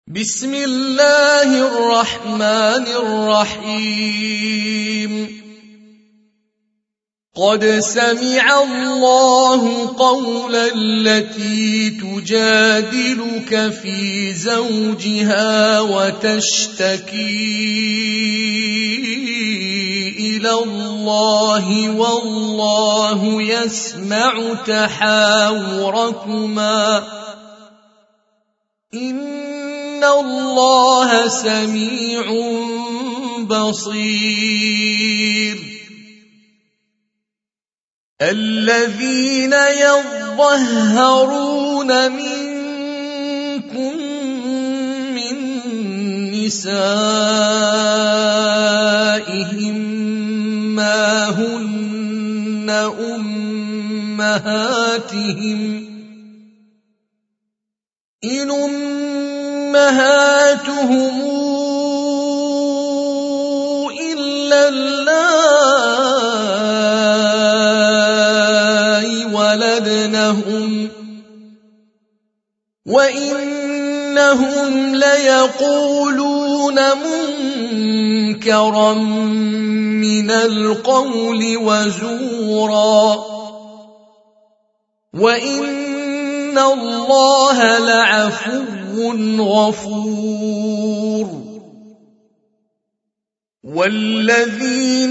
بسم الله الرحمن الرحيم قد سمع الله قول التي تجادلك في زوجها وتشتكي إلى الله والله يسمع تحاوركما إن الله سميع بصير الذين يظهرون منكم من نسائهم ما هن أمهاتهم إن أمهاتهم إلا اللائي ولدنهم وإنهم ليقولون منكرا من القول وزورا وإن الله لعفو غفور والذين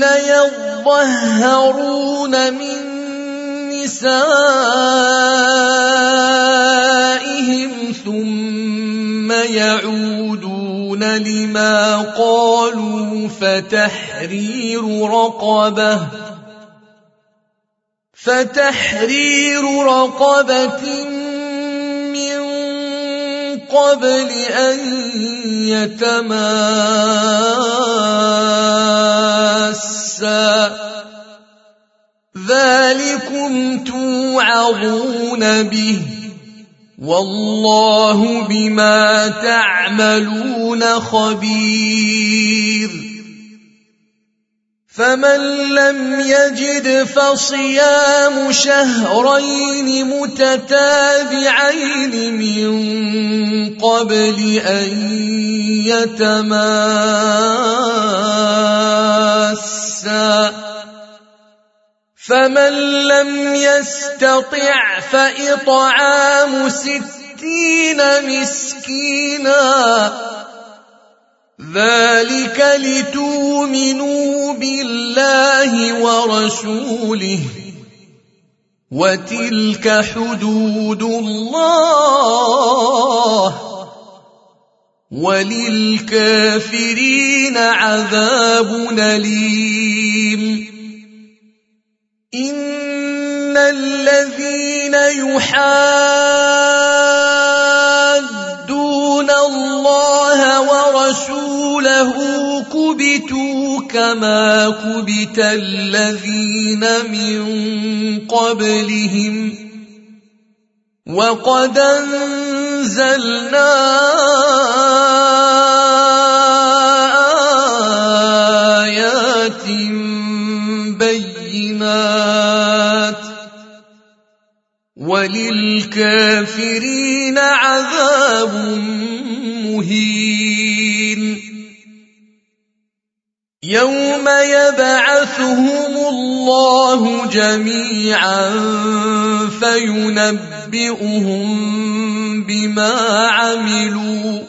يظهرون من نسائهم ثم يعودون لما قالوا فتحرير رقبة من قبل أن يتماسا ذلكم توعظون به والله بما تعملون خبير فمن لم يجد فصيام شهرين متتابعين من قبل أن يتماسا فمن لم يستطع فإطعام 60 مسكينا ذلك لتؤمنوا بالله ورسوله وتلك حدود الله وللكافرين عذاب أليم إن الذين يحادون الله ورسوله كبتوا كما كبت الذين من قبلهم وقد أنزلنا آيات بينات وللكافرين عذاب مهين يوم يبعثهم الله جميعا فينبئهم بما عملوا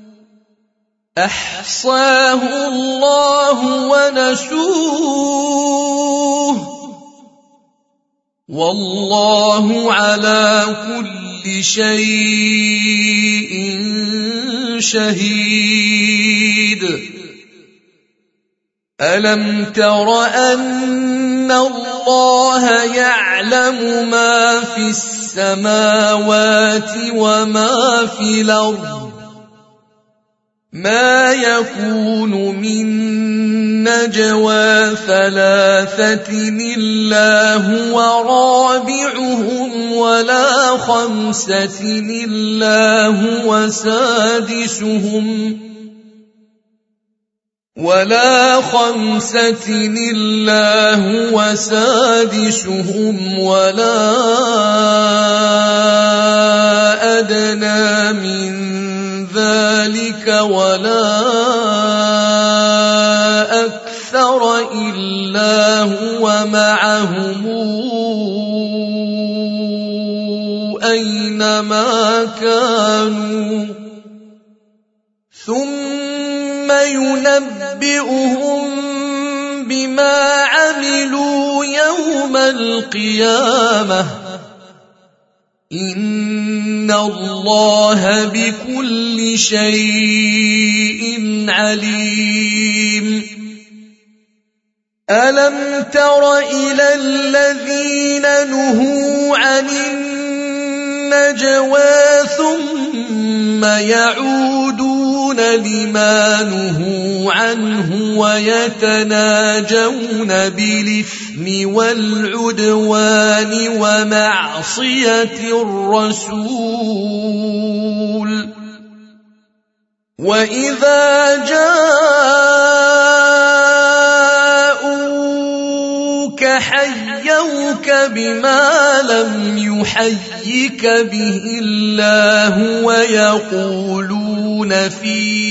أحصاه الله ونسوه والله على كل شيء شهيد ألم تر أن الله يعلم ما في السماوات وما في الأرض ما يكون من نجوى 3 إلا هو رابعهم ولا 5 إلا هو سادسهم ولا 5 إلا هو سادسهم ولا أدنى من ذلك ذلك ولا أكثر إلا هو معهم أينما كانوا ثم ينبئهم بما عملوا يوم القيامة إن الله بكل شيء عليم. ألم تر إلى الذين نهوا عن النجوى ثم يعودون لما نهوا عنه ويتناجون بالإثم والعدوان ومعصية الرسول وإذا جاءوك حيوك بما لم يحيك به الله ويقولون في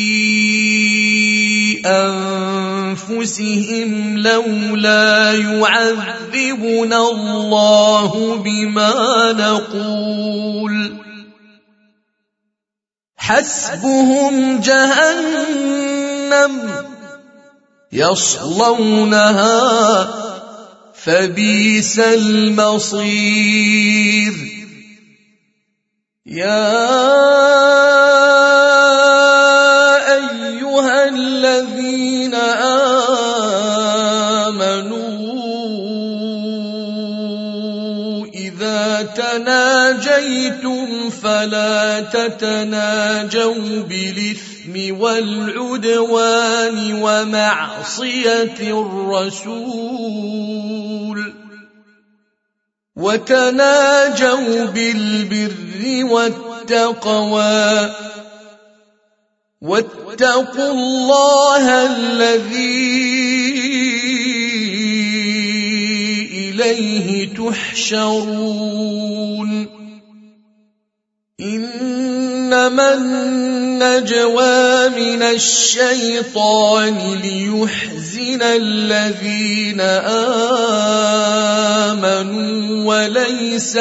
أنفسهم لولا يعذبنا الله بما نقول حسبهم جهنم يصلونها فبئس المصير. يا أيها الذين آمنوا إذا تناجيتم فلا تتناجوا بالإثم والعدوان ومعصية الرسول وتناجوا بالبر والتقوى واتقوا الله الذي إليه تحشرون. إنما النجوى من الشيطان ليحزن الذين آمنوا وليس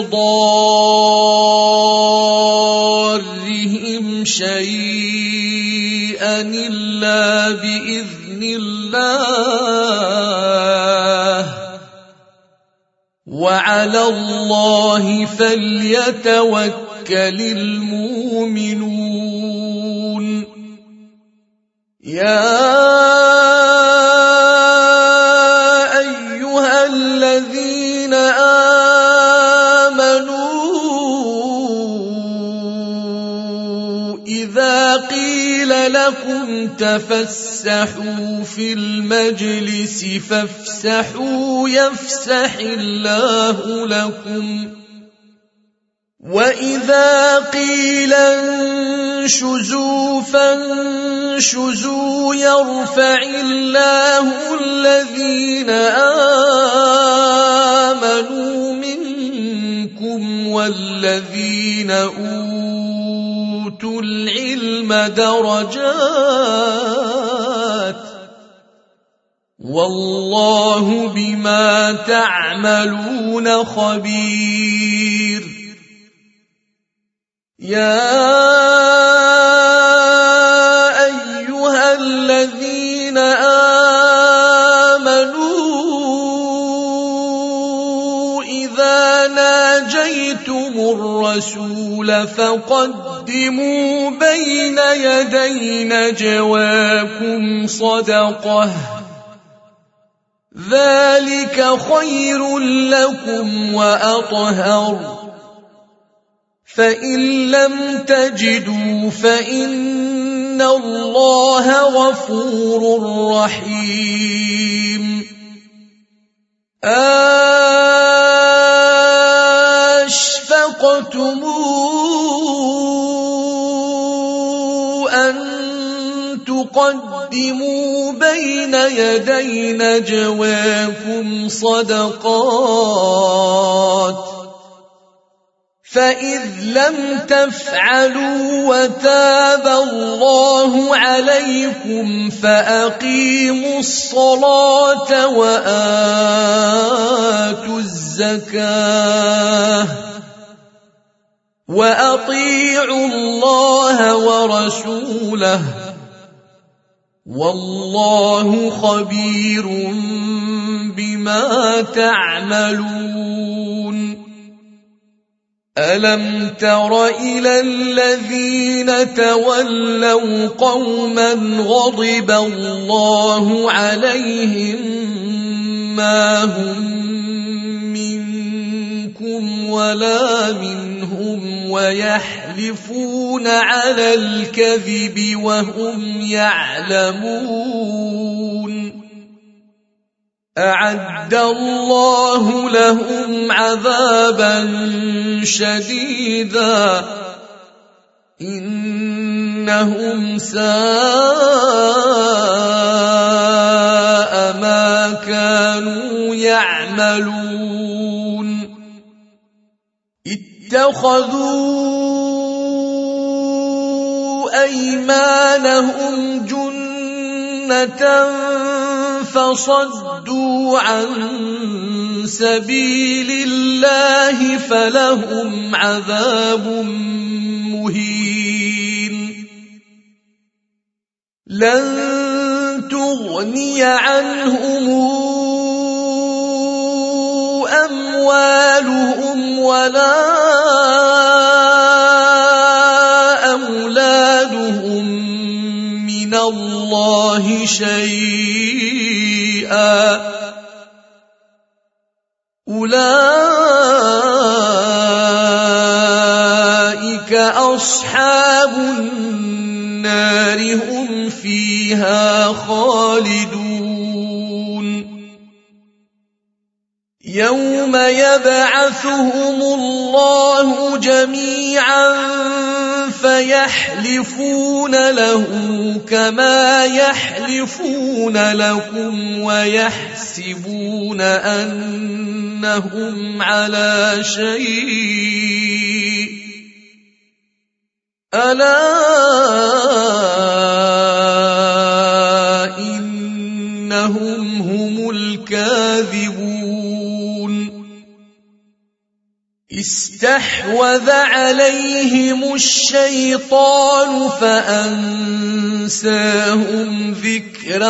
بضارهم شيئا إلا بإذن الله وعلى الله فليتوكل المؤمنون. يا أيها الذين آمنوا إذا قيل لكم تفسحوا في المجلس فافسحوا يفسح الله لكم وإذا قيل انشزوا فانشزوا يرفع الله الذين آمنوا منكم والذين أوتوا العلم درجات والله بما تعملون خبير. يا أيها الذين آمنوا إذا ناجيتم الرسول فقدموا بين يدي نجواكم صدقة ذلك خير لكم وأطهر فإن لم تجدوا فإن الله غفور رحيم. أشفقتم أن تقدموا بين يدي نجواكم صدقات فإذ لم تفعلوا وتاب الله عليكم فأقيموا الصلاة وآتوا الزكاة وأطيعوا الله ورسوله والله خبير بما تعملون. ألم تر إلى الذين تولوا قوما غضب الله عليهم ما هم منكم ولا منهم ويحلفون على الكذب وهم يعلمون أعد الله لهم عذابا شديدا إنهم ساء ما كانوا يعملون. اتخذوا أيمانهم جنة فصدوا عن سبيل الله فلهم عذاب مهين. لن تغني عنهم أموالهم ولا أولادهم من الله شيئا أولئك أصحاب النار هم فيها خالدون. يوم يبعثهم الله جميعا فيحلفون له كما يحلفون لكم ويحسبون أنهم على شيء ألا إنهم هم الكاذبون. استحوذ عليهم الشيطان فأنساهم ذكر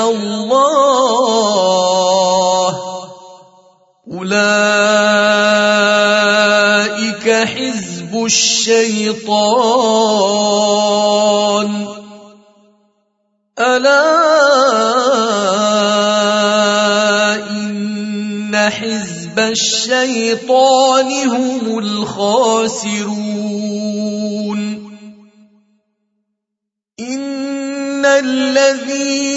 الله أولئك حزب الشيطان ألا إن حزب الشيطان هم الخاسرون. إن الذين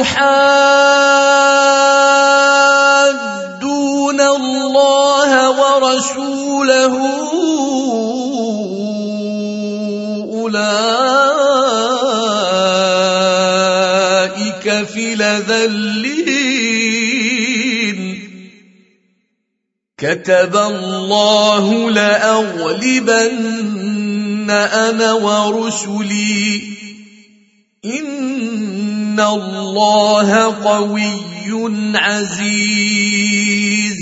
يحادون الله ورسوله أولئك في الأذلين. كتب الله لأغلبن أنا ورسلي إن الله قوي عزيز.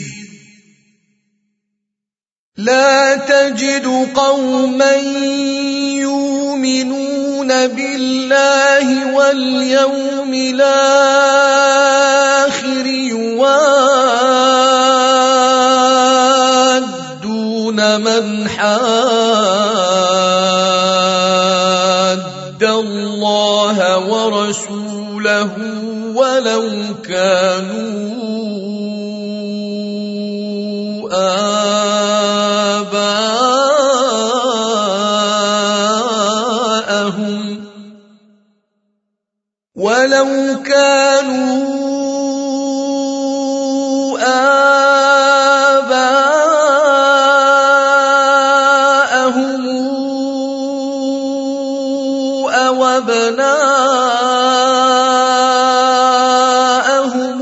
لا تجد قوما يؤمنون بالله واليوم الآخر يوادون من حاد الله ورسوله ولو كانوا آباءهم أو أبناءهم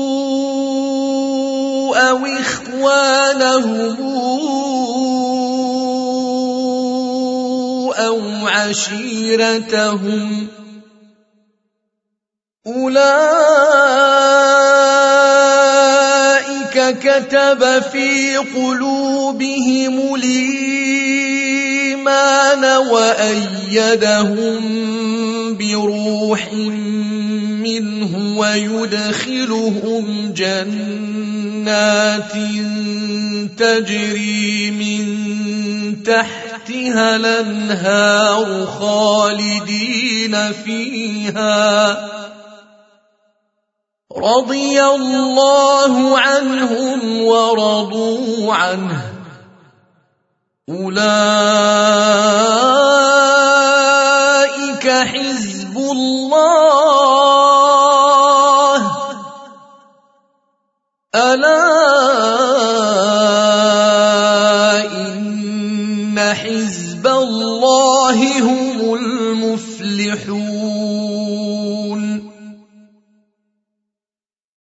أو إخوانهم عشيرتهم أولئك كتب في قلوبهم الإيمان وأيدهم بروح منه ويدخلهم جنات تجري من تحتها الأنهار خالدين فيها رضي الله عنهم ورضوا عنه أولئك حزب الله ألا إن حزب الله هم المفلحون